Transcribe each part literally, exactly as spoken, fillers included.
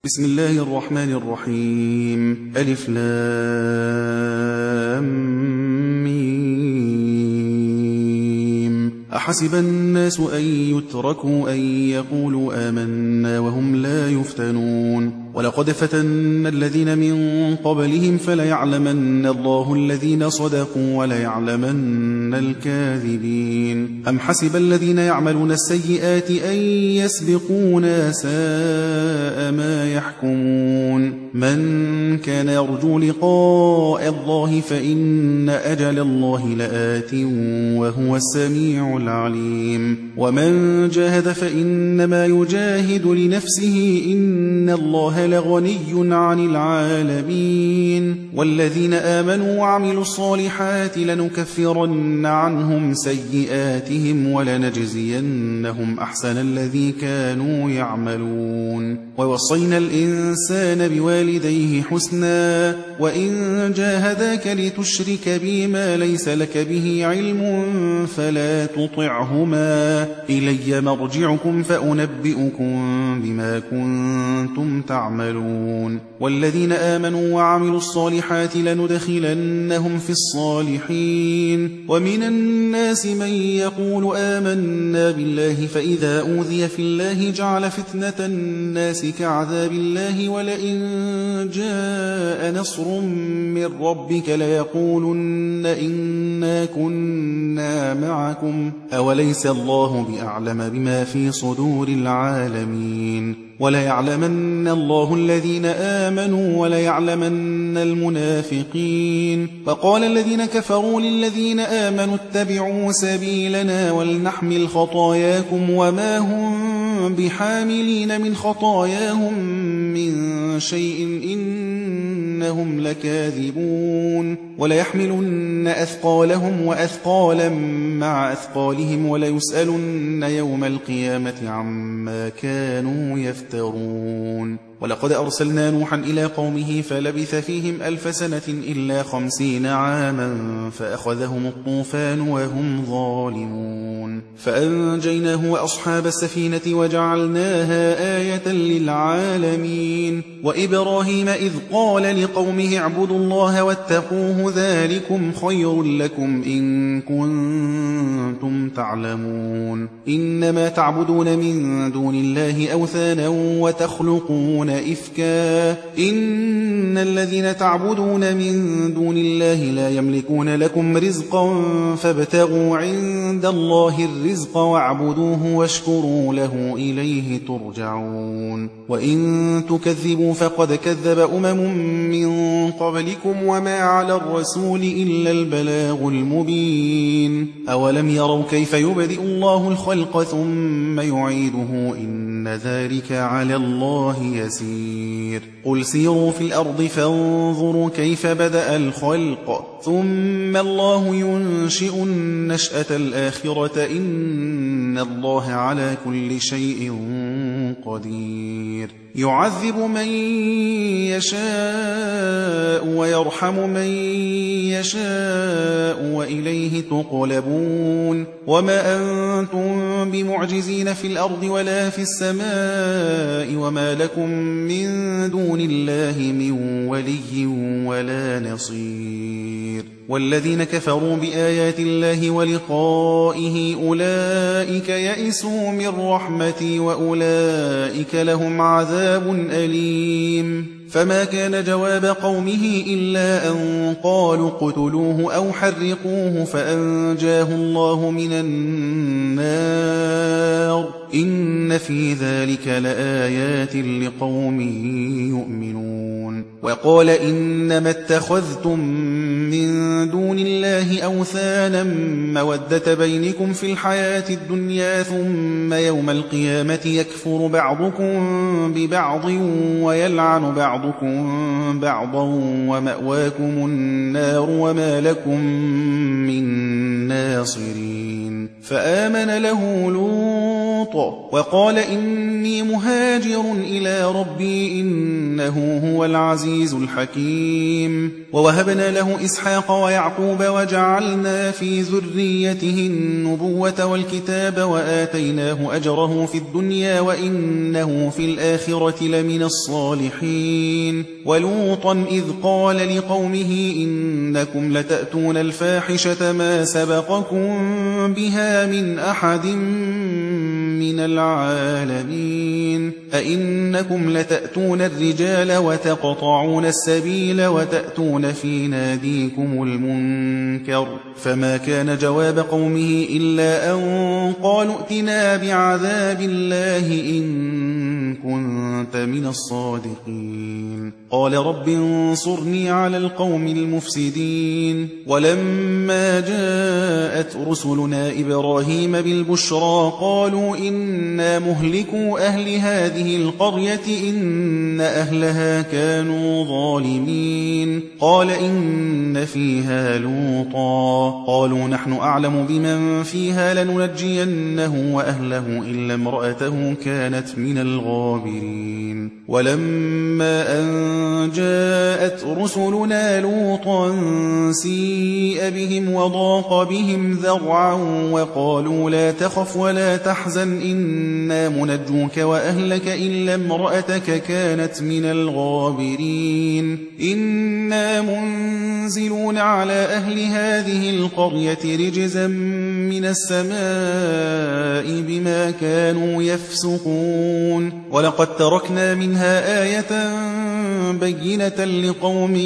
بسم الله الرحمن الرحيم. ألف لام ميم. أحسب الناس أن يتركوا أن يقولوا آمنا وهم لا يفتنون. ولقد فتنا الذين من قبلهم فليعلمن الله الذين صدقوا وليعلمن الكاذبين. أم حسب الذين يعملون السيئات أن يسبقونا ساء ما يحكمون. من كان يرجو لقاء الله فإن أجل الله لآت وهو السميع العليم. ومن جاهد فإنما يجاهد لنفسه إن الله لغني عن العالمين. والذين آمنوا وعملوا الصالحات لنكفرن عنهم سيئاتهم ولنجزينهم أحسن الذي كانوا يعملون. ووصينا الإنسان بوالديه حسنا وإن جاهداك لتشرك بي ما ليس لك به علم فلا تطعهما إلي مرجعكم فأنبئكم بما كنتم تعملون. والذين آمنوا وعملوا الصالحات لندخلنهم في الصالحين. ومن الناس من يقول آمنا بالله فإذا أوذي في الله جعل فتنة الناس كعذاب الله ولئن جاء نصر من ربك ليقولن إنا كنا معكم أوليس الله بأعلم بما في صدور العالمين. وليعلمن الله الذين آمنوا وليعلمن المنافقين. وقال الذين كفروا للذين آمنوا اتبعوا سبيلنا ولنحمل خطاياكم وما هم بحاملين من خطاياهم من شيء إنهم لكاذبون. وليحملن أثقالهم وأثقالا مع أثقالهم وليسألن يوم القيامة عما كانوا يفترون. ولقد أرسلنا نوحا إلى قومه فلبث فيهم ألف سنة إلا خمسين عاما فأخذهم الطوفان وهم ظالمون. فأنجيناه وأصحاب السفينة وجعلناها آية للعالمين. وإبراهيم إذ قال لقومه اعبدوا الله واتقوه ذلكم خير لكم إن كنتم تعلمون. إنما تعبدون من دون الله أوثانا وتخلقون إفكا إن الذين تعبدون من دون الله لا يملكون لكم رزقا فابتغوا عند الله الرزق واعبدوه واشكروا له إليه ترجعون. وإن تكذبوا فقد كذب أمم من قبلكم وما على الرسول إلا البلاغ المبين. أولم يروا كيف يبدئ الله الخلق ثم يعيده إن ذلك على الله يسير. قل سيروا في الأرض فانظروا كيف بدأ الخلق ثم الله ينشئ النشأة الآخرة إن الله على كل شيء قدير. يعذب من يشاء ويرحم من يشاء وإليه تقلبون. وما أنتم بمعجزين في الأرض ولا في السماء وما لكم من دون الله من ولي ولا نصير. والذين كفروا بآيات الله ولقائه أولئك يئسوا من رحمتي وأولئك لهم عذاب أليم. فما كان جواب قومه إلا أن قالوا اقتلوه أو حرقوه فأنجاه الله من النار. إن في ذلك لآيات لقوم يؤمنون. وقال إنما اتخذتم من دون الله أوثانا مودة بينكم في الحياة الدنيا ثم يوم القيامة يكفر بعضكم ببعض ويلعن بعضكم بعضا ومأواكم النار وما لكم من ناصرين. فآمن له لوط لوط وقال إني مهاجر إلى ربي إنه هو العزيز الحكيم ووهبنا له إسحاق ويعقوب وجعلنا في ذريته النبوة والكتاب وآتيناه أجره في الدنيا وإنه في الآخرة لمن الصالحين ولوطا إذ قال لقومه إنكم لتأتون الفاحشة ما سبقكم بها من أحد من العالمين أئنكم لتأتون الرجال وتقطعون السبيل وتأتون في ناديكم المنكر فما كان جواب قومه إلا أن قالوا ائتنا بعذاب الله إن كنت من الصادقين قال رب انصرني على القوم المفسدين ولما جاءت رسلنا إبراهيم بالبشرى قالوا إنا مهلكوا أهل هذه القرية إن أهلها كانوا ظالمين قال إن فيها لوطا قالوا نحن أعلم بمن فيها لننجينه وأهله إلا امرأته كانت من الغابرين ولما أن جاءت رسلنا لوطا سيء بهم وضاق بهم ذرعا وقالوا لا تخف ولا تحزن إنا منجوك وأهلك إلا امرأتك كانت من الغابرين إنا منزلون على أهل هذه القرية رجزا من السماء بما كانوا يفسقون ولقد تركنا منها آية بينة لقوم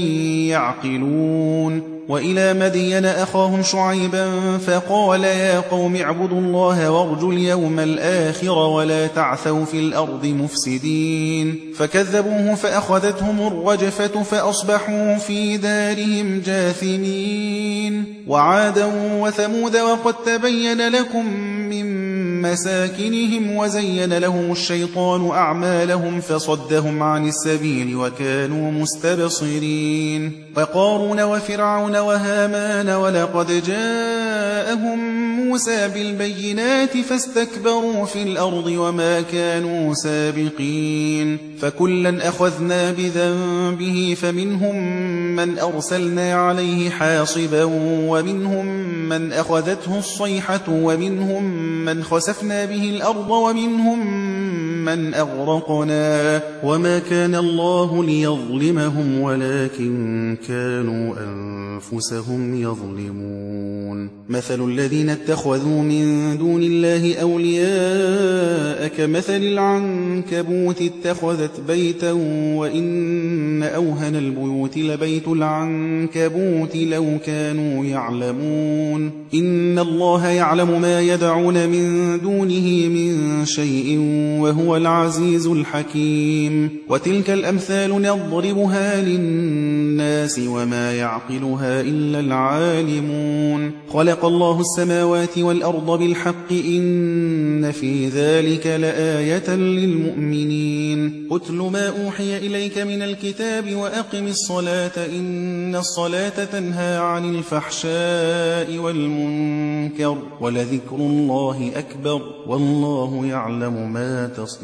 يعقلون وإلى مدين أخاهم شعيبا فقال يا قوم اعبدوا الله وارجوا اليوم الآخر ولا تعثوا في الأرض مفسدين فكذبوه فأخذتهم الرجفة فأصبحوا في دارهم جاثمين وعادا وثمود وقد تبين لكم من مساكنهم وزين لهم الشيطان أعمالهم فصدهم عن السبيل وكانوا مستبصرين وقارون وفرعون وهامان ولقد جاءهم موسى بالبينات فاستكبروا في الأرض وما كانوا سابقين فكلا أخذنا بذنبه فمنهم من أرسلنا عليه حاصبا ومنهم من أخذته الصيحة ومنهم من خسفنا به الأرض ومنهم من أغرقنا وما كان الله ليظلمهم ولكن كانوا أنفسهم يظلمون مثل الذين اتخذوا من دون الله أولياء كمثل العنكبوت اتخذت بيتا وإن أوهن البيوت لبيت العنكبوت لو كانوا يعلمون إن الله يعلم ما يدعون من دونه من شيء وهو العزيز الحكيم وتلك الأمثال نضربها للناس وما يعقلها إلا العالمون خلق الله السماوات والأرض بالحق إن في ذلك لآية للمؤمنين أتل ما أوحي إليك من الكتاب وأقم الصلاة إن الصلاة تنهى عن الفحشاء والمنكر ولذكر الله أكبر والله يعلم ما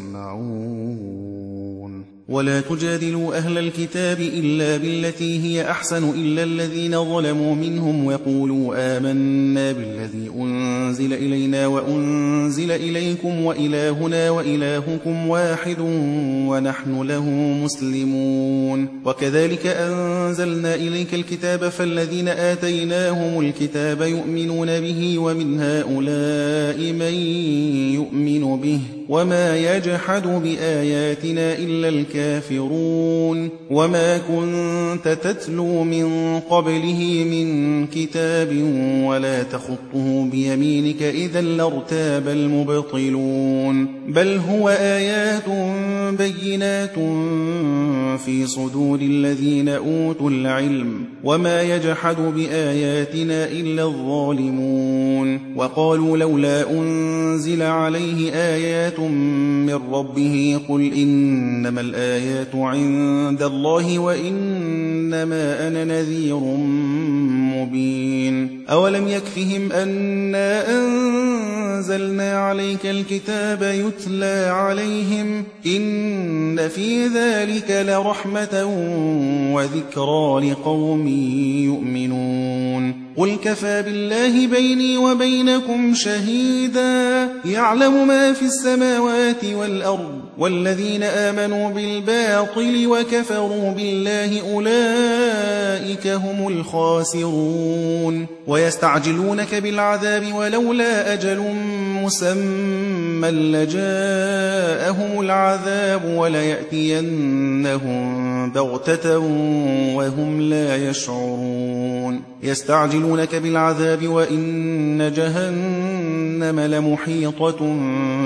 تصنعون ولا تجادلوا أهل الكتاب إلا بالتي هي أحسن إلا الذين ظلموا منهم وقولوا آمنا بالذي أنزل إلينا وأنزل إليكم وإلهنا وإلهكم واحد ونحن له مسلمون وكذلك أنزلنا إليك الكتاب فالذين آتيناهم الكتاب يؤمنون به ومن هؤلاء من يؤمن به وما يجحد بآياتنا إلا الكافرون وما كنت تتلو من قبله من كتاب ولا تخطه بيمينك إذا لارتاب المبطلون بل هو آيات بينات في صدور الذين أوتوا العلم وما يجحد بآياتنا إلا الظالمون وقالوا لولا أنزل عليه آيات من ربه قل إنما الآيات عند الله وإنما أنا نذير مبين أولم يكفهم أنا أنزلنا عليك الكتاب يتلى عليهم إن في ذلك لرحمة وذكرى لقوم يؤمنون قل كفى بالله بيني وبينكم شهيدا يعلم ما في السماوات والأرض والذين آمنوا بالباطل وكفروا بالله أولئك هم الخاسرون ويستعجلونك بالعذاب ولولا أجل مسمى لجاءهم العذاب وليأتينهم بغتة وهم لا يشعرون يستعجلونك بالعذاب وإن جهنم لمحيطة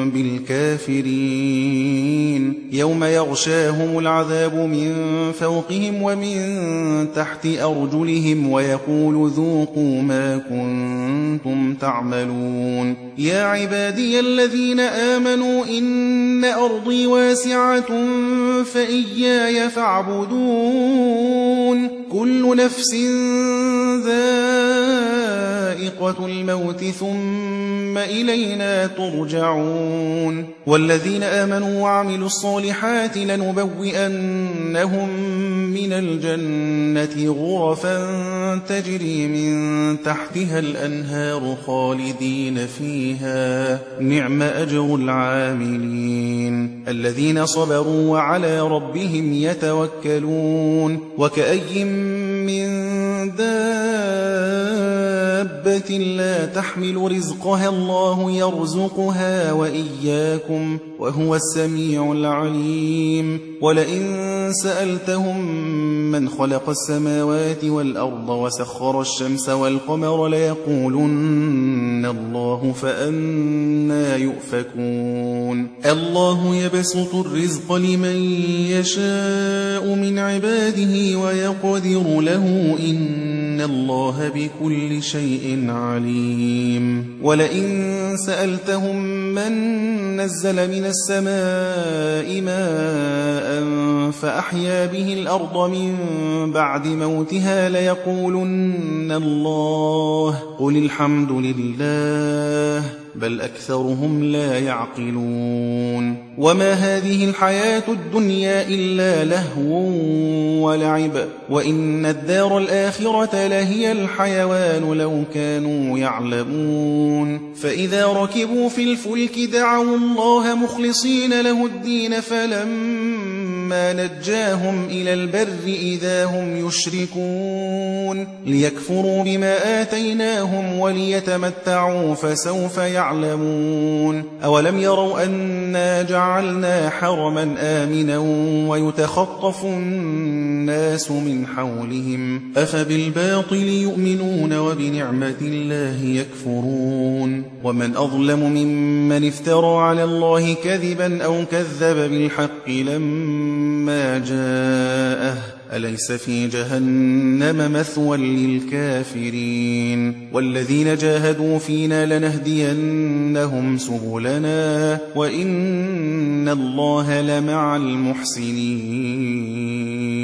بالكافرين يوم يغشاهم العذاب من فوقهم ومن تحت أرجلهم ويقول ذوقوا ما كنتم تعملون يا عبادي الذين آمنوا إن أرضي واسعة فإياي فاعبدون كل نفس ذائقة الموت ثم إلينا ترجعون والذين آمنوا وعملوا الصالحات لنبوئنهم من الجنة غرفا تجري من تحتها الأنهار خالدين فيها نعم أجر العاملين الذين صبروا وعلى ربهم يتوكلون وكأي من دابة لا تحمل رزقها الله يرزقها وإياكم وهو السميع العليم ولئن سألتهم من خلق السماوات والأرض وسخر الشمس والقمر ليقولن الله فأنا يؤفكون الله يبسط الرزق لمن يشاء من عباده ويقدر له إن الله بكل شيء عليم ولئن سألتهم من نزل من السماء ماء فأحيا به الأرض من بعد موتها ليقولن الله قل الحمد لله بل أكثرهم لا يعقلون وما هذه الحياة الدنيا إلا لهو ولعب وإن الدار الآخرة لهي الحيوان لو كانوا يعلمون فإذا ركبوا في الفلك دعوا الله مخلصين له الدين فلما نجاهم إلى البر إذا هم يشركون ليكفروا بما آتيناهم وليتمتعوا فسوف يعلمون أولم يروا أنا جعلنا حرما آمنا ويتخطف الناس من حولهم أفبالباطل يؤمنون وبنعمة الله يكفرون ومن أظلم ممن افترى على الله كذبا أو كذب بالحق لما جاءه أليس في جهنم مثوى للكافرين والذين جاهدوا فينا لنهدينهم سبلنا وإن الله لمع المحسنين